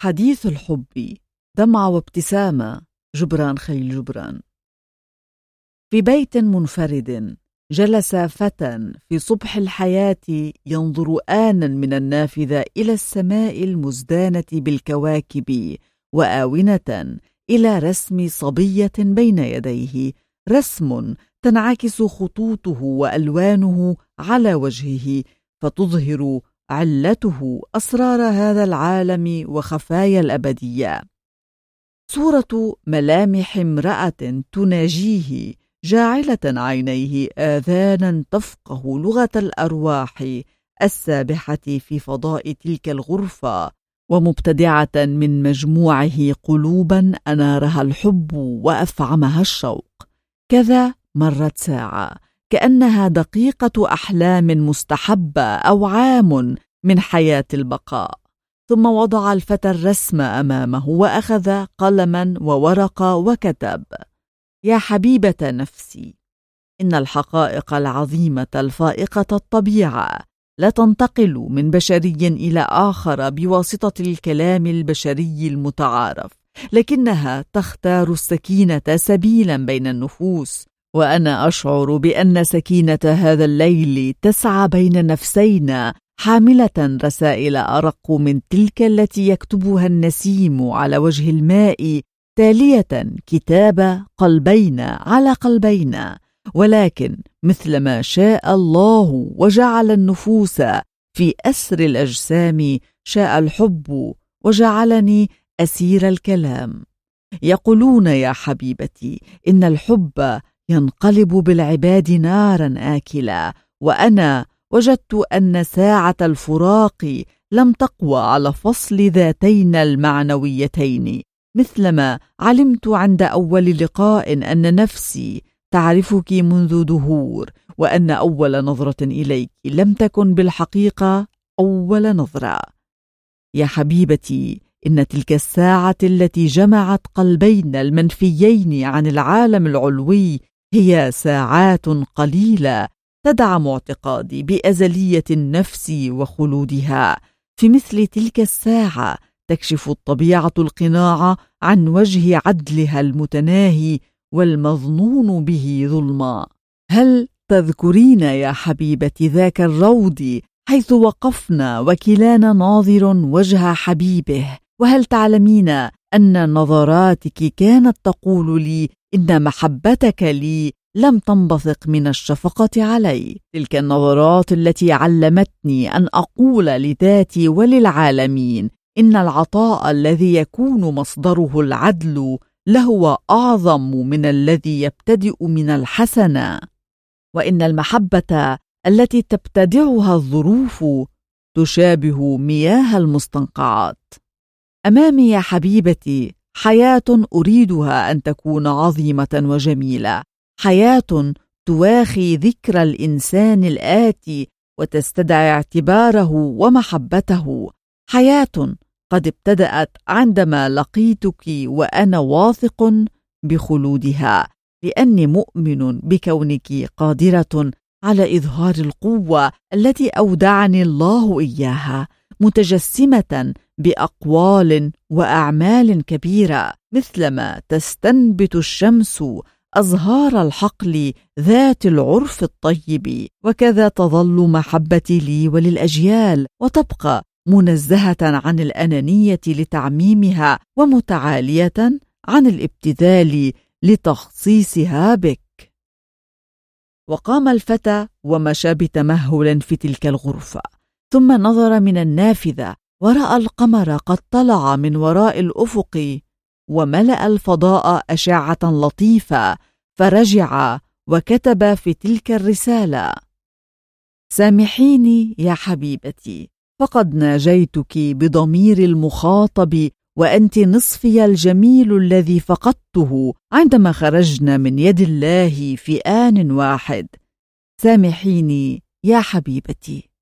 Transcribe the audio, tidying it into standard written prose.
حديث الحب، دمعة وابتسامة. جبران خليل جبران. في بيت منفرد جلس فتى في صبح الحياة ينظر آنا من النافذة إلى السماء المزدانة بالكواكب، وآونة إلى رسم صبية بين يديه، رسم تنعكس خطوطه وألوانه على وجهه، فتظهر علته أسرار هذا العالم وخفايا الأبدية. صورة ملامح امرأة تناجيه، جاعلة عينيه آذانا تفقه لغة الأرواح السابحة في فضاء تلك الغرفة، ومبتدعة من مجموعه قلوبا أنارها الحب وأفعمها الشوق. كذا مرت ساعة، كأنها دقيقة أحلام مستحبة أو عام من حياة البقاء. ثم وضع الفتى الرسم أمامه وأخذ قلما وورقة وكتب: يا حبيبة نفسي، إن الحقائق العظيمة الفائقة الطبيعة لا تنتقل من بشري إلى آخر بواسطة الكلام البشري المتعارف، لكنها تختار السكينة سبيلا بين النفوس. وأنا أشعر بأن سكينة هذا الليل تسعى بين نفسينا، حاملة رسائل أرق من تلك التي يكتبها النسيم على وجه الماء، تالية كتاب قلبينا على قلبينا. ولكن مثلما شاء الله وجعل النفوس في أسر الأجسام، شاء الحب وجعلني أسير الكلام. يقولون يا حبيبتي إن الحب ينقلب بالعباد نارا آكلة، وأنا وجدت أن ساعة الفراق لم تقوى على فصل ذاتينا المعنويتين، مثلما علمت عند أول لقاء أن نفسي تعرفك منذ دهور، وأن أول نظرة إليك لم تكن بالحقيقة أول نظرة. يا حبيبتي، إن تلك الساعة التي جمعت قلبينا المنفيين عن العالم العلوي هي ساعات قليلة تدعم اعتقادي بأزلية النفس وخلودها. في مثل تلك الساعة تكشف الطبيعة القناع عن وجه عدلها المتناهي والمظنون به ظلما. هل تذكرين يا حبيبتي ذاك الروض حيث وقفنا وكلانا ناظر وجه حبيبه؟ وهل تعلمين أن نظراتك كانت تقول لي إن محبتك لي لم تنبثق من الشفقة علي؟ تلك النظرات التي علمتني أن أقول لذاتي وللعالمين إن العطاء الذي يكون مصدره العدل لهو أعظم من الذي يبتدئ من الحسنة، وإن المحبة التي تبتدعها الظروف تشابه مياه المستنقعات. أمامي يا حبيبتي حياة أريدها أن تكون عظيمة وجميلة، حياة تواخي ذكر الإنسان الآتي وتستدعي اعتباره ومحبته، حياة قد ابتدأت عندما لقيتك وأنا واثق بخلودها، لأني مؤمن بكونك قادرة على إظهار القوة التي أودعني الله إياها، متجسمة بأقوال وأعمال كبيرة، مثلما تستنبت الشمس أزهار الحقل ذات العرف الطيب، وكذا تظل محبتي لي وللأجيال، وتبقى منزهة عن الأنانية لتعميمها، ومتعالية عن الابتذال لتخصيصها بك. وقام الفتى ومشى بتمهل في تلك الغرفة، ثم نظر من النافذة ورأى القمر قد طلع من وراء الأفق وملأ الفضاء أشعة لطيفة، فرجع وكتب في تلك الرسالة: سامحيني يا حبيبتي، فقد ناجيتك بضمير المخاطب، وأنت نصفي الجميل الذي فقدته عندما خرجنا من يد الله في آن واحد. سامحيني يا حبيبتي.